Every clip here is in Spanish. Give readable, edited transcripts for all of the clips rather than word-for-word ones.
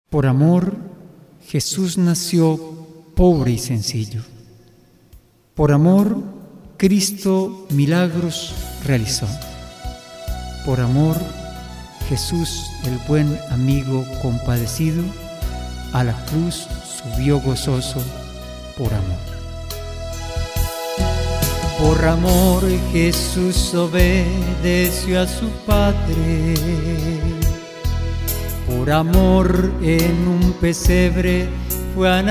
Por amor, Jesús nació pobre y sencillo. Por amor, Cristo milagros realizó. Por amor, Jesús, el buen amigo compadecido, a la cruz subió gozoso por amor. Por amor, Jesús obedeció a su Padre. Por amor, en un pesebre fue a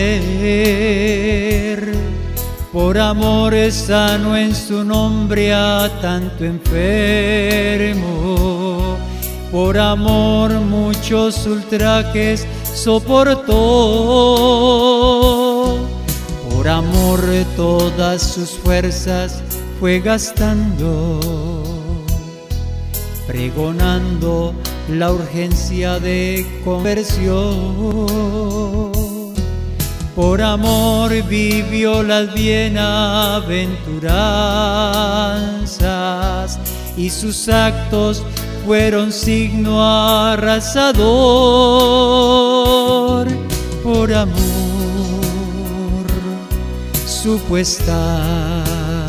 nacer. Por amor, sano en su nombre a tanto enfermo. Por amor, muchos ultrajes soportó. Por amor, todas sus fuerzas fue gastando, pregonando la urgencia de conversión. Por amor vivió las bienaventuranzas y sus actos fueron signo arrasador. Por amor supo estar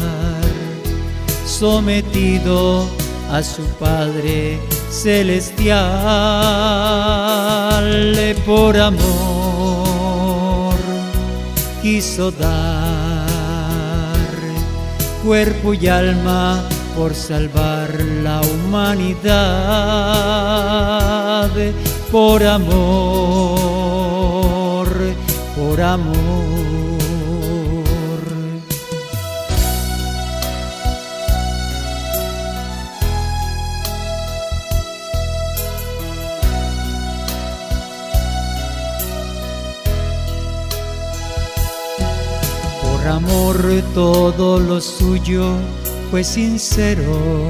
sometido a su Padre celestial. Por amor quiso dar cuerpo y alma por salvar la humanidad. Por amor, por amor. Por amor todo lo suyo fue sincero,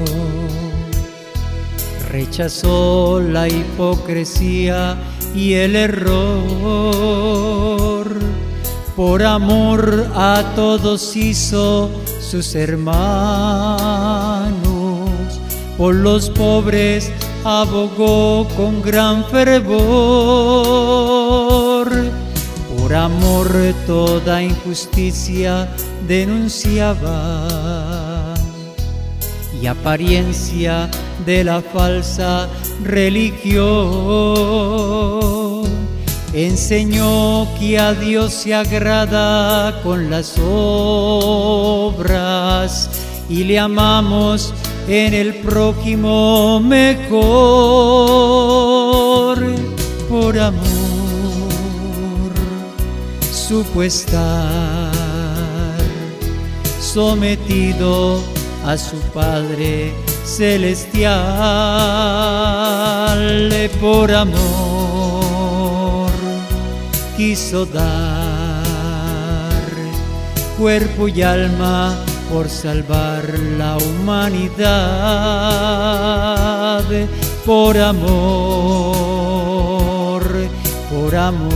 rechazó la hipocresía y el error. Por amor a todos hizo sus hermanos, por los pobres abogó con gran fervor. Por amor toda injusticia denunciaba y apariencia de la falsa religión. Enseñó que a Dios se agrada con las obras y le amamos en el prójimo mejor. Por amor supo estar sometido a su Padre celestial. Por amor quiso dar cuerpo y alma por salvar la humanidad. Por amor, por amor.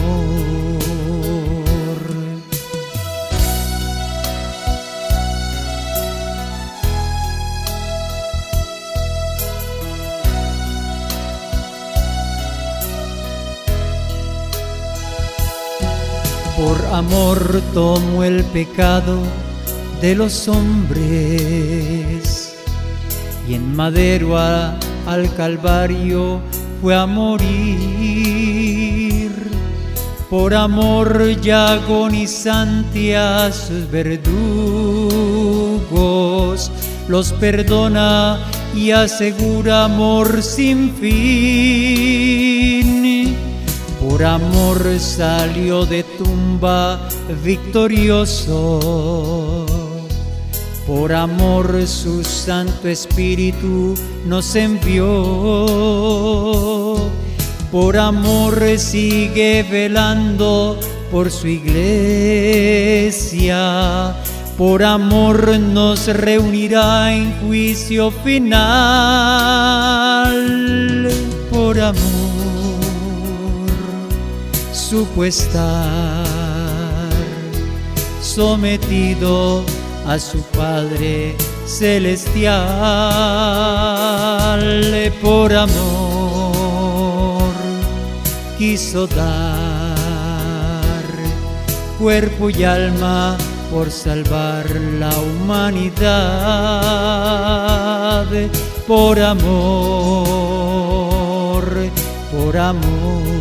Por amor tomó el pecado de los hombres y en madero al Calvario fue a morir. Por amor ya agonizante a sus verdugos los perdona y asegura amor sin fin. Por amor salió de tumba victorioso. Por amor su Santo Espíritu nos envió. Por amor sigue velando por su iglesia. Por amor nos reunirá en juicio final. Por amor supo estar sometido a su Padre celestial. Por amor quiso dar cuerpo y alma por salvar la humanidad, por amor, por amor.